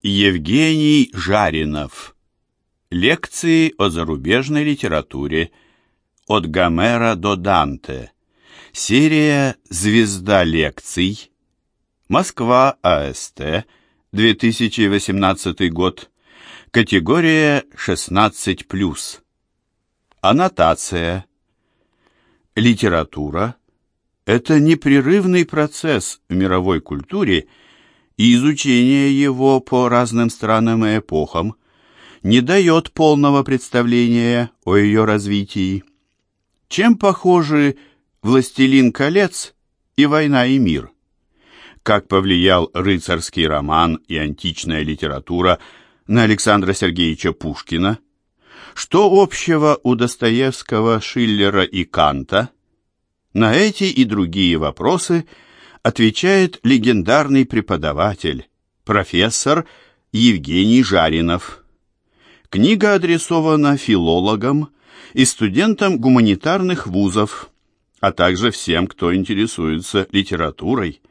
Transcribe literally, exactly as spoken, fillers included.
Евгений Жаринов. Лекции о зарубежной литературе. От Гомера до Данте. Серия «Звезда лекций». Москва, АСТ, две тысячи восемнадцатый год. Категория шестнадцать плюс. Аннотация. Литература – это непрерывный процесс в мировой культуре, и изучение его по разным странам и эпохам не дает полного представления о ее развитии. Чем похожи «Властелин колец» и «Война и мир»? Как повлиял рыцарский роман и античная литература на Александра Сергеевича Пушкина? Что общего у Достоевского, Шиллера и Канта? На эти и другие вопросы отвечает легендарный преподаватель, профессор Евгений Жаринов. Книга адресована филологам и студентам гуманитарных вузов, а также всем, кто интересуется литературой.